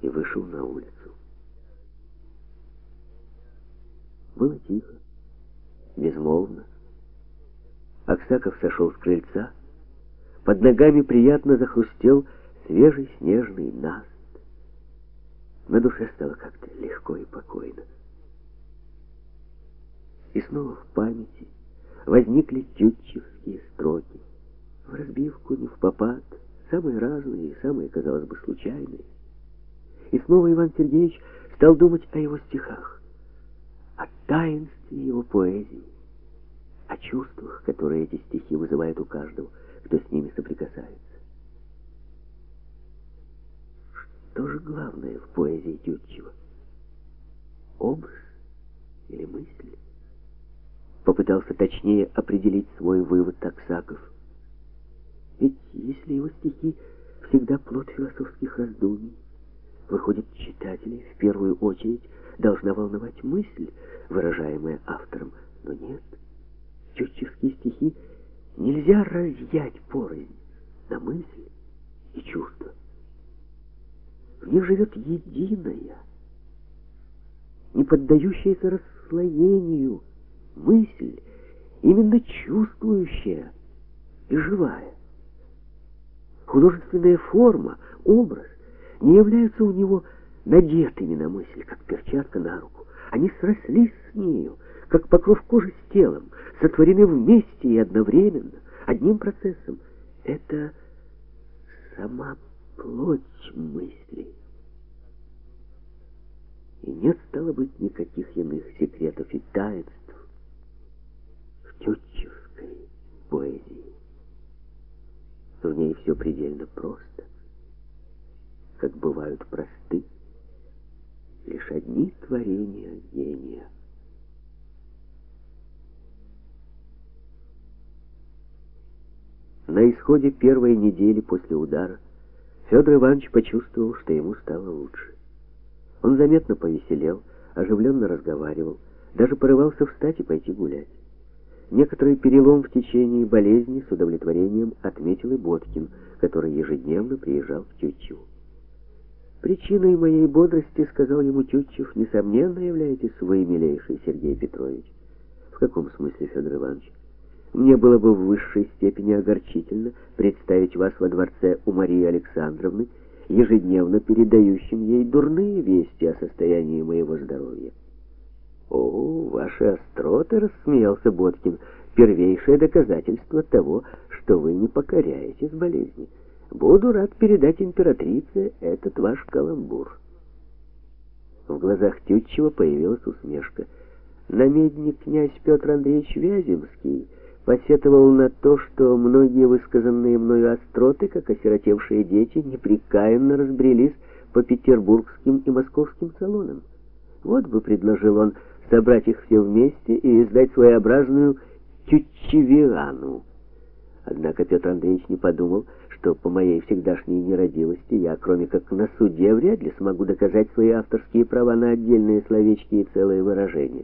и вышел на улицу. Было тихо, безмолвно. Аксаков сошел с крыльца. Под ногами приятно захрустел свежий снежный наст. На душе стало как-то легко и покойно. И снова в памяти возникли тютчевские строки. В разбивку, не впопад, самые разные и самые, казалось бы, случайные. И снова Иван Сергеевич стал думать о его стихах, о таинстве его поэзии, о чувствах, которые эти стихи вызывают у каждого, кто с ними соприкасается. Что же главное в поэзии Тютчева? Образ или мысль? Попытался точнее определить свой вывод Аксаков. Ведь если его стихи всегда плод философских раздумий, выходит, читателей в первую очередь должна волновать мысль, выражаемая автором. Но нет, тютчевские стихи нельзя разъять порознь на мысль и чувство. В них живет единая, не поддающаяся расслоению мысль, именно чувствующая и живая. Художественная форма, образ не являются у него надетыми на мысль, как перчатка на руку. Они срослись с нею, как покров кожи с телом, сотворены вместе и одновременно, одним процессом. Это сама плоть мысли. И нет, стало быть, никаких иных секретов и таинств в тютчевской поэзии. В ней все предельно просто, как бывают просты лишь одни творения гения. На исходе первой недели после удара Федор Иванович почувствовал, что ему стало лучше. Он заметно повеселел, оживленно разговаривал, даже порывался встать и пойти гулять. Некоторый перелом в течение болезни с удовлетворением отметил и Боткин, который ежедневно приезжал к Тютчеву. «Причиной моей бодрости, — сказал ему Тютчев, — несомненно являетесь вы, милейший Сергей Петрович». «В каком смысле, Федор Иванович?» «Мне было бы в высшей степени огорчительно представить вас во дворце у Марии Александровны, ежедневно передающим ей дурные вести о состоянии моего здоровья». «О, ваши остроты, — рассмеялся Боткин, — первейшее доказательство того, что вы не покоряетесь болезни. Буду рад передать императрице этот ваш каламбур». В глазах Тютчева появилась усмешка. Намедник князь Петр Андреевич Вяземский посетовал на то, что многие высказанные мною остроты, как осиротевшие дети, непрекаянно разбрелись по петербургским и московским салонам. Вот бы, предложил он, собрать их все вместе и издать своеобразную тютчевиану. Однако Петр Андреевич не подумал, что по моей всегдашней нерадивости я, кроме как на суде, вряд ли смогу доказать свои авторские права на отдельные словечки и целые выражения.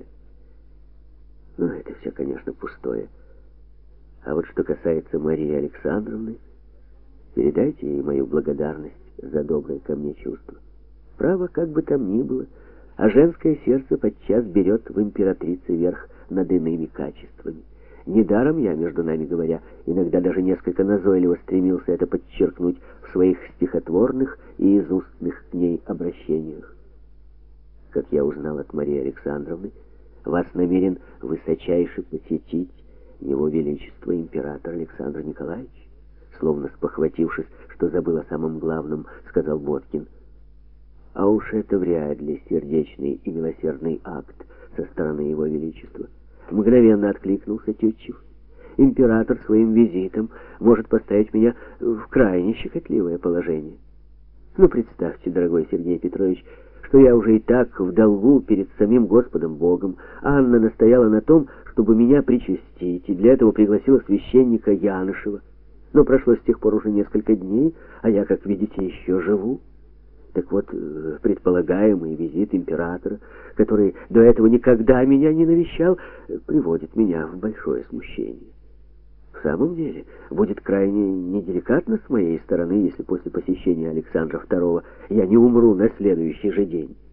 Ну, это все, конечно, пустое. А вот что касается Марии Александровны, передайте ей мою благодарность за доброе ко мне чувство. Право, как бы там ни было, а женское сердце подчас берет в императрице верх над иными качествами. Недаром я, между нами говоря, иногда даже несколько назойливо стремился это подчеркнуть в своих стихотворных и изустных к ней обращениях. Как я узнал от Марии Александровны, вас намерен высочайше посетить Его Величество император Александр Николаевич, словно спохватившись, что забыл о самом главном, сказал Боткин. А уж это вряд ли сердечный и милосердный акт со стороны Его Величества. Мгновенно откликнулся Тютчев. Император своим визитом может поставить меня в крайне щекотливое положение. Ну, представьте, дорогой Сергей Петрович, что я уже и так в долгу перед самим Господом Богом. Анна настояла на том, чтобы меня причастить, и для этого пригласила священника Янышева. Но прошло с тех пор уже несколько дней, а я, как видите, еще живу. Так вот, предполагаемый визит императора, который до этого никогда меня не навещал, приводит меня в большое смущение. В самом деле, будет крайне неделикатно с моей стороны, если после посещения Александра II я не умру на следующий же день.